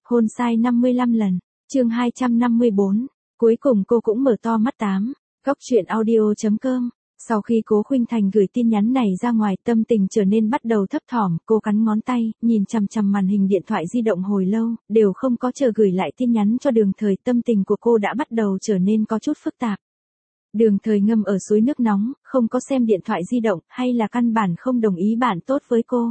Hôn sai 55 lần. Chương 254. Cuối cùng cô cũng mở to mắt 8. Góc truyện audio.com. Sau khi Cố Khuynh Thành gửi tin nhắn này ra ngoài, tâm tình trở nên bắt đầu thấp thỏm, cô cắn ngón tay, nhìn chằm chằm màn hình điện thoại di động hồi lâu, đều không có chờ gửi lại tin nhắn cho Đường Thời, tâm tình của cô đã bắt đầu trở nên có chút phức tạp. Đường Thời ngâm ở suối nước nóng, không có xem điện thoại di động, hay là căn bản không đồng ý bạn tốt với cô.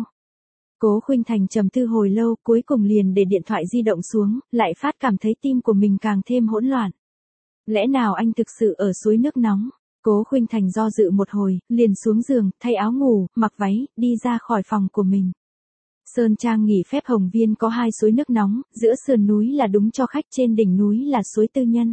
Cố Khuynh Thành trầm tư hồi lâu, cuối cùng liền để điện thoại di động xuống, lại phát cảm thấy tim của mình càng thêm hỗn loạn. Lẽ nào anh thực sự ở suối nước nóng? Cố Khuynh Thành do dự một hồi, liền xuống giường, thay áo ngủ, mặc váy, đi ra khỏi phòng của mình. Sơn Trang nghỉ phép Hồng Viên có 2 suối nước nóng, giữa sườn núi là đúng cho khách, trên đỉnh núi là suối tư nhân.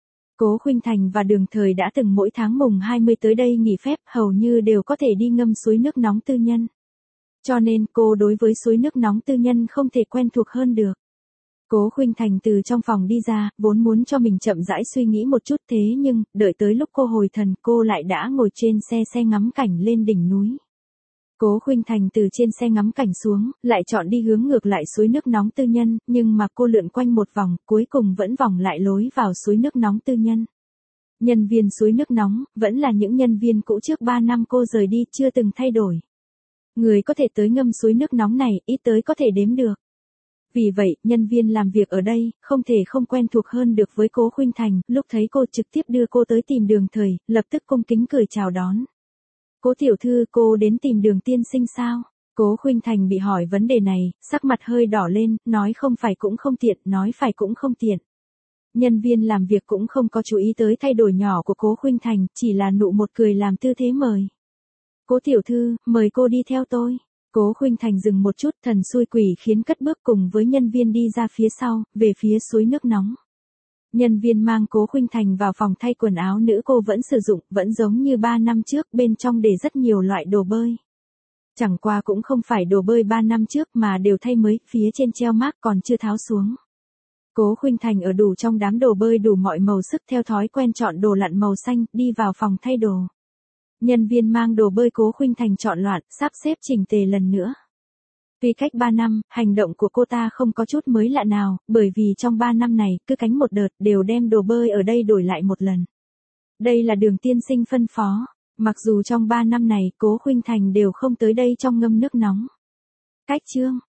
Cố Khuynh Thành và Đường Thời đã từng mỗi tháng mùng 20 tới đây nghỉ phép, hầu như đều có thể đi ngâm suối nước nóng tư nhân. Cho nên cô đối với suối nước nóng tư nhân không thể quen thuộc hơn được. Cố Khuynh Thành từ trong phòng đi ra, vốn muốn cho mình chậm rãi suy nghĩ một chút, thế nhưng, đợi tới lúc cô hồi thần, cô lại đã ngồi trên xe ngắm cảnh lên đỉnh núi. Cố Khuynh Thành từ trên xe ngắm cảnh xuống, lại chọn đi hướng ngược lại suối nước nóng tư nhân, nhưng mà cô lượn quanh một vòng, cuối cùng vẫn vòng lại lối vào suối nước nóng tư nhân. Nhân viên suối nước nóng, vẫn là những nhân viên cũ trước 3 năm cô rời đi, chưa từng thay đổi. Người có thể tới ngâm suối nước nóng này, ít tới có thể đếm được. Vì vậy, nhân viên làm việc ở đây, không thể không quen thuộc hơn được với Cố Khuynh Thành, lúc thấy cô trực tiếp đưa cô tới tìm Đường Thời, lập tức cung kính cười chào đón. Cố tiểu thư, cô đến tìm Đường tiên sinh sao? Cố Khuynh Thành bị hỏi vấn đề này, sắc mặt hơi đỏ lên, nói không phải cũng không tiện, nói phải cũng không tiện. Nhân viên làm việc cũng không có chú ý tới thay đổi nhỏ của Cố Khuynh Thành, chỉ là nụ một cười làm tư thế mời. Cố tiểu thư, mời cô đi theo tôi. Cố Khuynh Thành dừng một chút, thần xui quỷ khiến cất bước cùng với nhân viên đi ra phía sau, về phía suối nước nóng. Nhân viên mang Cố Khuynh Thành vào phòng thay quần áo nữ cô vẫn sử dụng, vẫn giống như 3 năm trước, bên trong để rất nhiều loại đồ bơi. Chẳng qua cũng không phải đồ bơi 3 năm trước mà đều thay mới, phía trên treo mác còn chưa tháo xuống. Cố Khuynh Thành ở đủ trong đám đồ bơi đủ mọi màu sức, theo thói quen chọn đồ lặn màu xanh, đi vào phòng thay đồ. Nhân viên mang đồ bơi Cố Khuynh Thành chọn loạn, sắp xếp chỉnh tề lần nữa. Tuy cách 3 năm, hành động của cô ta không có chút mới lạ nào, bởi vì trong 3 năm này, cứ cánh một đợt, đều đem đồ bơi ở đây đổi lại một lần. Đây là Đường tiên sinh phân phó. Mặc dù trong 3 năm này, Cố Khuynh Thành đều không tới đây trong ngâm nước nóng. Cách chương.